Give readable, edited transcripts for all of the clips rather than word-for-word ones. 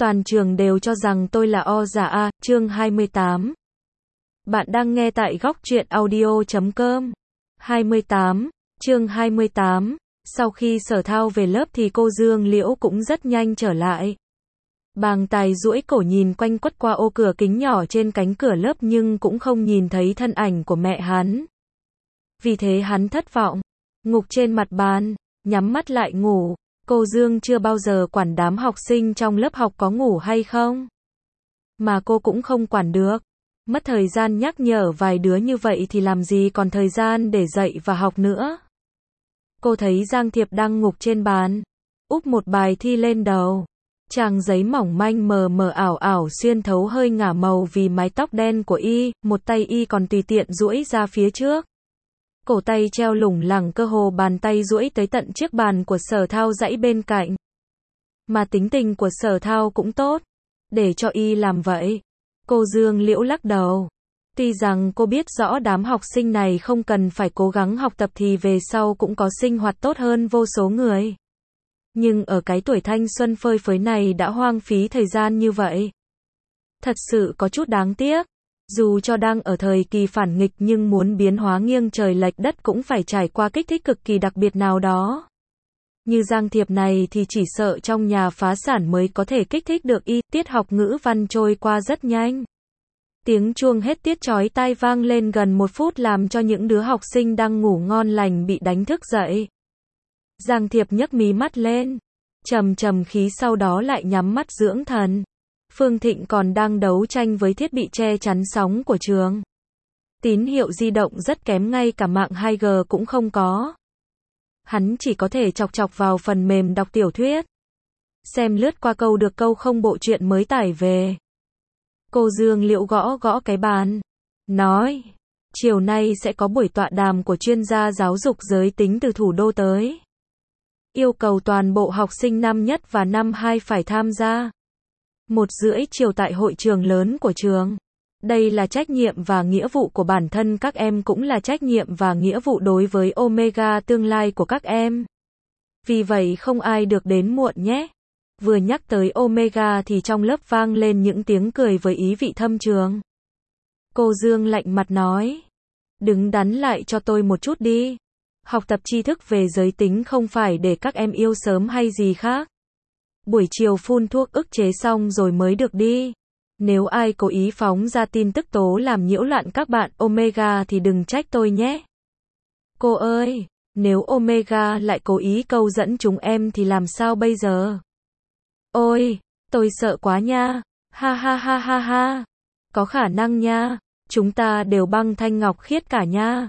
Toàn trường đều cho rằng tôi là o giả a, chương 28. Bạn đang nghe tại góc truyện audio.com. 28, chương 28. Sau khi Sở Thao về lớp thì cô Dương Liễu cũng rất nhanh trở lại. Bàng Tài duỗi cổ nhìn quanh quất qua ô cửa kính nhỏ trên cánh cửa lớp nhưng cũng không nhìn thấy thân ảnh của mẹ hắn. Vì thế hắn thất vọng, ngục trên mặt bàn, nhắm mắt lại ngủ. Cô Dương chưa bao giờ quản đám học sinh trong lớp học có ngủ hay không. Mà cô cũng không quản được. Mất thời gian nhắc nhở vài đứa như vậy thì làm gì còn thời gian để dạy và học nữa. Cô thấy Giang Thiệp đang ngục trên bàn, úp một bài thi lên đầu. Trang giấy mỏng manh mờ mờ ảo ảo xuyên thấu hơi ngả màu vì mái tóc đen của y, một tay y còn tùy tiện duỗi ra phía trước. Cổ tay treo lủng lẳng, cơ hồ bàn tay duỗi tới tận chiếc bàn của Sở Thao dãy bên cạnh. Mà tính tình của Sở Thao cũng tốt, để cho y làm vậy. Cô Dương Liễu lắc đầu. Tuy rằng cô biết rõ đám học sinh này không cần phải cố gắng học tập thì về sau cũng có sinh hoạt tốt hơn vô số người. Nhưng ở cái tuổi thanh xuân phơi phới này đã hoang phí thời gian như vậy. Thật sự có chút đáng tiếc. Dù cho đang ở thời kỳ phản nghịch nhưng muốn biến hóa nghiêng trời lệch đất cũng phải trải qua kích thích cực kỳ đặc biệt nào đó. Như Giang Thiệp này thì chỉ sợ trong nhà phá sản mới có thể kích thích được y. Tiết học ngữ văn trôi qua rất nhanh. Tiếng chuông hết tiết chói tai vang lên gần 1 phút làm cho những đứa học sinh đang ngủ ngon lành bị đánh thức dậy. Giang Thiệp nhấc mí mắt lên, trầm trầm khí sau đó lại nhắm mắt dưỡng thần. Phương Thịnh còn đang đấu tranh với thiết bị che chắn sóng của trường. Tín hiệu di động rất kém, ngay cả mạng 2G cũng không có. Hắn chỉ có thể chọc chọc vào phần mềm đọc tiểu thuyết. Xem lướt qua câu được câu không bộ truyện mới tải về. Cô Dương Liễu gõ gõ cái bàn, nói, chiều nay sẽ có buổi tọa đàm của chuyên gia giáo dục giới tính từ thủ đô tới. Yêu cầu toàn bộ học sinh năm nhất và năm 2 phải tham gia. 1:30 chiều tại hội trường lớn của trường. Đây là trách nhiệm và nghĩa vụ của bản thân các em, cũng là trách nhiệm và nghĩa vụ đối với Omega tương lai của các em. Vì vậy không ai được đến muộn nhé. Vừa nhắc tới Omega thì trong lớp vang lên những tiếng cười với ý vị thâm trường. Cô Dương lạnh mặt nói, đứng đắn lại cho tôi một chút đi. Học tập tri thức về giới tính không phải để các em yêu sớm hay gì khác. Buổi chiều phun thuốc ức chế xong rồi mới được đi. Nếu ai cố ý phóng ra tin tức tố làm nhiễu loạn các bạn Omega thì đừng trách tôi nhé. Cô ơi, nếu Omega lại cố ý câu dẫn chúng em thì làm sao bây giờ? Ôi, tôi sợ quá nha. Ha ha ha ha ha. Có khả năng nha. Chúng ta đều băng thanh ngọc khiết cả nha.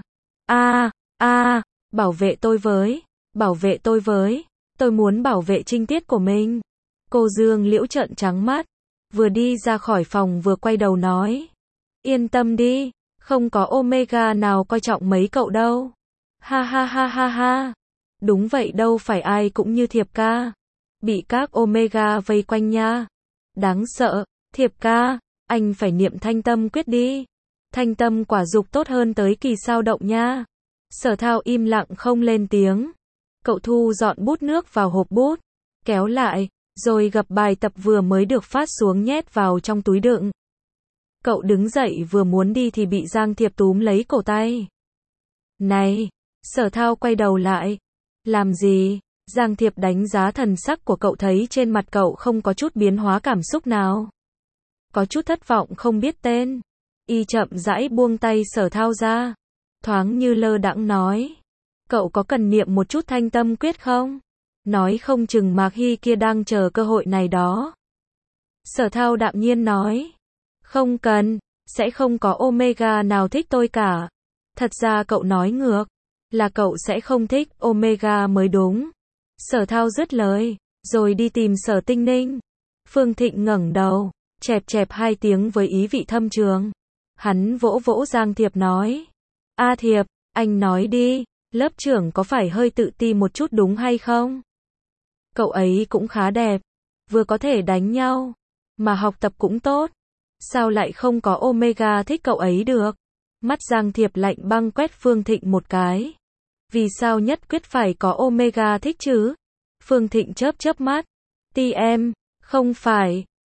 Bảo vệ tôi với. Bảo vệ tôi với. Tôi muốn bảo vệ trinh tiết của mình. Cô Dương Liễu trợn trắng mắt. Vừa đi ra khỏi phòng vừa quay đầu nói. Yên tâm đi. Không có Omega nào coi trọng mấy cậu đâu. Ha ha ha ha ha. Đúng vậy, đâu phải ai cũng như Thiệp ca. Bị các Omega vây quanh nha. Đáng sợ. Thiệp ca, anh phải niệm thanh tâm quyết đi. Thanh tâm quả dục tốt hơn tới kỳ sao động nha. Sở Thao im lặng không lên tiếng. Cậu thu dọn bút nước vào hộp bút, kéo lại, rồi gập bài tập vừa mới được phát xuống nhét vào trong túi đựng. Cậu đứng dậy vừa muốn đi thì bị Giang Thiệp túm lấy cổ tay. Này! Sở Thao quay đầu lại. Làm gì? Giang Thiệp đánh giá thần sắc của cậu, thấy trên mặt cậu không có chút biến hóa cảm xúc nào. Có chút thất vọng không biết tên. Y chậm rãi buông tay Sở Thao ra. Thoáng như lơ đãng nói. Cậu có cần niệm một chút thanh tâm quyết không? Nói không chừng Mạc Hy kia đang chờ cơ hội này đó. Sở Thao đạm nhiên nói. Không cần, sẽ không có Omega nào thích tôi cả. Thật ra cậu nói ngược, là cậu sẽ không thích Omega mới đúng. Sở Thao dứt lời, rồi đi tìm Sở Tinh Ninh. Phương Thịnh ngẩng đầu, chẹp chẹp 2 tiếng với ý vị thâm trường. Hắn vỗ vỗ Giang Thiệp nói. A Thiệp, anh nói đi, lớp trưởng có phải hơi tự ti một chút đúng hay không? Cậu ấy cũng khá đẹp, vừa có thể đánh nhau, mà học tập cũng tốt. Sao lại không có Omega thích cậu ấy được? Mắt Giang Thiệp lạnh băng quét Phương Thịnh một cái. Vì sao nhất quyết phải có Omega thích chứ? Phương Thịnh chớp chớp mắt. Ti em, không phải,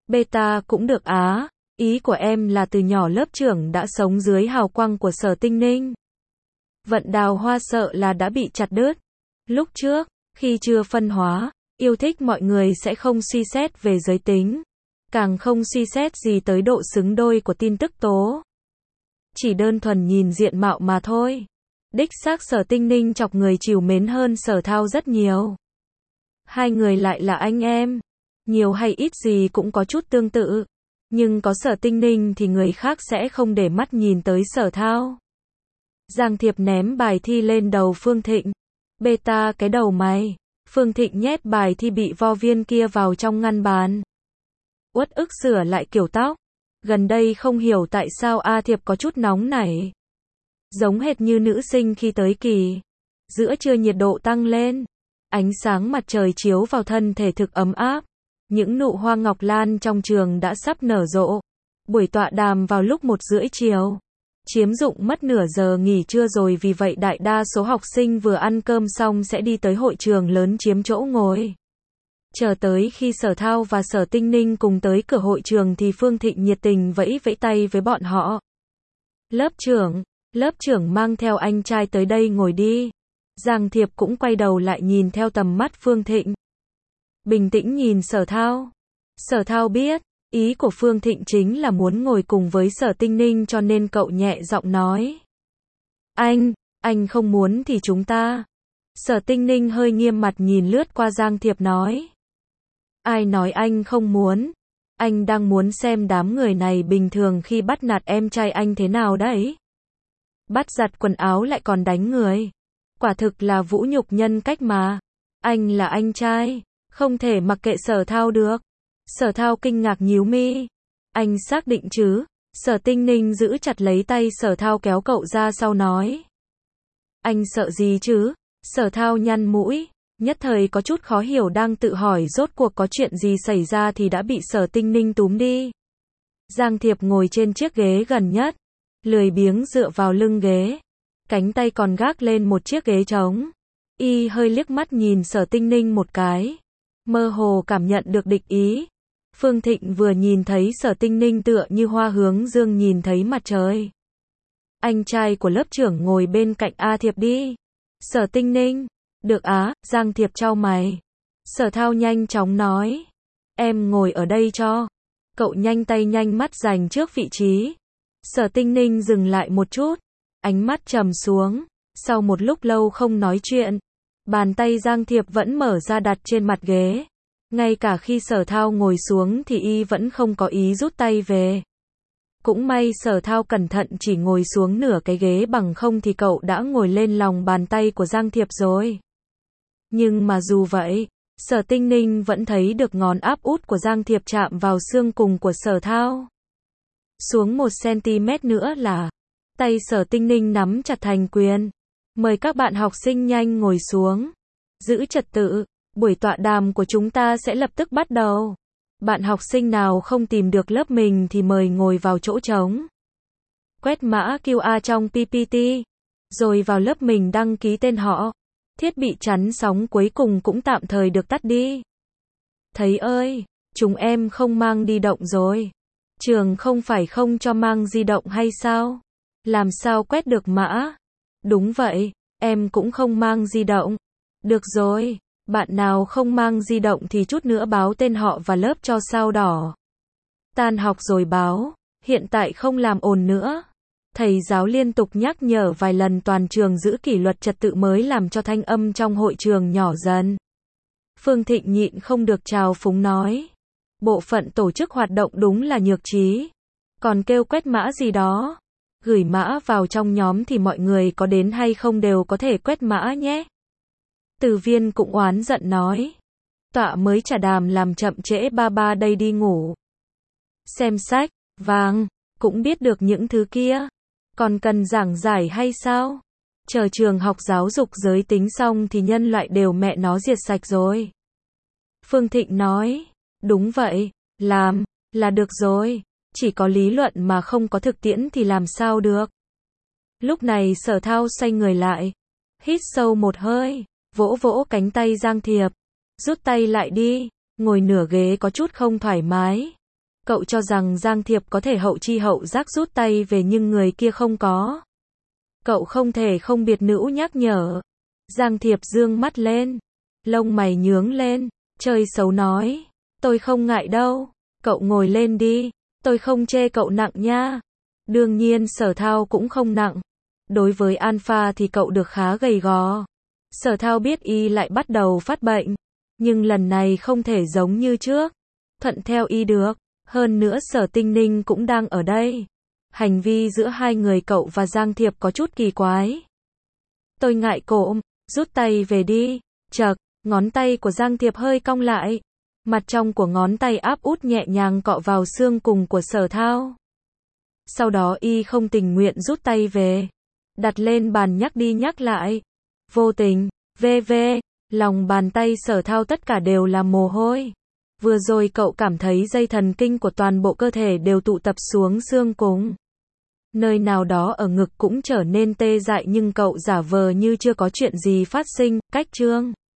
Beta cũng được á, ý của em là từ nhỏ lớp trưởng đã sống dưới hào quang của Sở Tinh Ninh. Vận Đào Hoa sợ là đã bị chặt đứt. Lúc trước, khi chưa phân hóa, yêu thích mọi người sẽ không suy xét về giới tính, càng không suy xét gì tới độ xứng đôi của tin tức tố. Chỉ đơn thuần nhìn diện mạo mà thôi. Đích xác Sở Tinh Ninh chọc người trìu mến hơn Sở Thao rất nhiều. Hai người lại là anh em, nhiều hay ít gì cũng có chút tương tự, nhưng có Sở Tinh Ninh thì người khác sẽ không để mắt nhìn tới Sở Thao. Giang Thiệp ném bài thi lên đầu Phương Thịnh. Beta cái đầu mày. Phương Thịnh nhét bài thi bị vo viên kia vào trong ngăn bàn. Uất ức sửa lại kiểu tóc. Gần đây không hiểu tại sao A Thiệp có chút nóng nảy. Giống hệt như nữ sinh khi tới kỳ. Giữa trưa nhiệt độ tăng lên. Ánh sáng mặt trời chiếu vào thân thể thực ấm áp. Những nụ hoa ngọc lan trong trường đã sắp nở rộ. Buổi tọa đàm vào lúc 1:30 chiều. Chiếm dụng mất nửa giờ nghỉ trưa rồi, vì vậy đại đa số học sinh vừa ăn cơm xong sẽ đi tới hội trường lớn chiếm chỗ ngồi. Chờ tới khi Sở Thao và Sở Tinh Ninh cùng tới cửa hội trường thì Phương Thịnh nhiệt tình vẫy vẫy tay với bọn họ. Lớp trưởng mang theo anh trai tới đây ngồi đi. Giang Thiệp cũng quay đầu lại nhìn theo tầm mắt Phương Thịnh. Bình tĩnh nhìn Sở Thao. Sở Thao biết, ý của Phương Thịnh chính là muốn ngồi cùng với Sở Tinh Ninh cho nên cậu nhẹ giọng nói. Anh không muốn thì chúng ta. Sở Tinh Ninh hơi nghiêm mặt nhìn lướt qua Giang Thiệp nói. Ai nói anh không muốn? Anh đang muốn xem đám người này bình thường khi bắt nạt em trai anh thế nào đấy. Bắt giặt quần áo lại còn đánh người. Quả thực là vũ nhục nhân cách mà. Anh là anh trai, không thể mặc kệ Sở Thao được. Sở Thao kinh ngạc nhíu mi. Anh xác định chứ? Sở Tinh Ninh giữ chặt lấy tay Sở Thao kéo cậu ra sau nói. Anh sợ gì chứ? Sở Thao nhăn mũi, nhất thời có chút khó hiểu, đang tự hỏi rốt cuộc có chuyện gì xảy ra thì đã bị Sở Tinh Ninh túm đi. Giang Thiệp ngồi trên chiếc ghế gần nhất, lười biếng dựa vào lưng ghế, cánh tay còn gác lên một chiếc ghế trống. Y hơi liếc mắt nhìn Sở Tinh Ninh một cái, mơ hồ cảm nhận được địch ý. Phương Thịnh vừa nhìn thấy Sở Tinh Ninh tựa như hoa hướng dương nhìn thấy mặt trời. Anh trai của lớp trưởng ngồi bên cạnh A Thiệp đi. Sở Tinh Ninh. Được á, Giang Thiệp chau mày. Sở Thao nhanh chóng nói. Em ngồi ở đây cho. Cậu nhanh tay nhanh mắt giành trước vị trí. Sở Tinh Ninh dừng lại một chút. Ánh mắt trầm xuống. Sau một lúc lâu không nói chuyện, bàn tay Giang Thiệp vẫn mở ra đặt trên mặt ghế. Ngay cả khi Sở Thao ngồi xuống thì y vẫn không có ý rút tay về. Cũng may Sở Thao cẩn thận chỉ ngồi xuống nửa cái ghế, bằng không thì cậu đã ngồi lên lòng bàn tay của Giang Thiệp rồi. Nhưng mà dù vậy, Sở Tinh Ninh vẫn thấy được ngón áp út của Giang Thiệp chạm vào xương cùng của Sở Thao. Xuống 1 cm nữa là tay Sở Tinh Ninh nắm chặt thành quyền. Mời các bạn học sinh nhanh ngồi xuống. Giữ trật tự, buổi tọa đàm của chúng ta sẽ lập tức bắt đầu. Bạn học sinh nào không tìm được lớp mình thì mời ngồi vào chỗ trống. Quét mã QR trong PPT, rồi vào lớp mình đăng ký tên họ. Thiết bị chắn sóng cuối cùng cũng tạm thời được tắt đi. Thầy ơi, chúng em không mang di động rồi. Trường không phải không cho mang di động hay sao? Làm sao quét được mã? Đúng vậy, em cũng không mang di động. Được rồi, bạn nào không mang di động thì chút nữa báo tên họ và lớp cho sao đỏ. Tan học rồi báo, hiện tại không làm ồn nữa. Thầy giáo liên tục nhắc nhở vài lần, toàn trường giữ kỷ luật trật tự mới làm cho thanh âm trong hội trường nhỏ dần. Phương Thịnh nhịn không được trào phúng nói. Bộ phận tổ chức hoạt động đúng là nhược trí. Còn kêu quét mã gì đó. Gửi mã vào trong nhóm thì mọi người có đến hay không đều có thể quét mã nhé. Từ Viên cũng oán giận nói. Tọa mới trả đàm làm chậm trễ ba đây đi ngủ. Xem sách, vàng, cũng biết được những thứ kia. Còn cần giảng giải hay sao? Chờ trường học giáo dục giới tính xong thì nhân loại đều mẹ nó diệt sạch rồi. Phương Thịnh nói. Đúng vậy, làm, là được rồi. Chỉ có lý luận mà không có thực tiễn thì làm sao được. Lúc này Sở Thao xoay người lại. Hít sâu một hơi, vỗ vỗ cánh tay Giang Thiệp. Rút tay lại đi, ngồi nửa ghế có chút không thoải mái. Cậu cho rằng Giang Thiệp có thể hậu chi hậu giác rút tay về nhưng người kia không có. Cậu không thể không biệt nữ nhắc nhở. Giang Thiệp dương mắt lên. Lông mày nhướng lên. Chơi xấu nói. Tôi không ngại đâu. Cậu ngồi lên đi. Tôi không chê cậu nặng nha. Đương nhiên Sở Thao cũng không nặng. Đối với Alpha thì cậu được khá gầy gò. Sở Thao biết y lại bắt đầu phát bệnh. Nhưng lần này không thể giống như trước. Thuận theo y được. Hơn nữa Sở Tinh Ninh cũng đang ở đây. Hành vi giữa hai người cậu và Giang Thiệp có chút kỳ quái. Tôi ngại cộm, rút tay về đi. Chậc, ngón tay của Giang Thiệp hơi cong lại. Mặt trong của ngón tay áp út nhẹ nhàng cọ vào xương cùng của Sở Thao. Sau đó y không tình nguyện rút tay về. Đặt lên bàn nhắc đi nhắc lại. Vô tình, lòng bàn tay Sở Thao tất cả đều là mồ hôi. Vừa rồi cậu cảm thấy dây thần kinh của toàn bộ cơ thể đều tụ tập xuống xương cùng. Nơi nào đó ở ngực cũng trở nên tê dại nhưng cậu giả vờ như chưa có chuyện gì phát sinh, cách chương.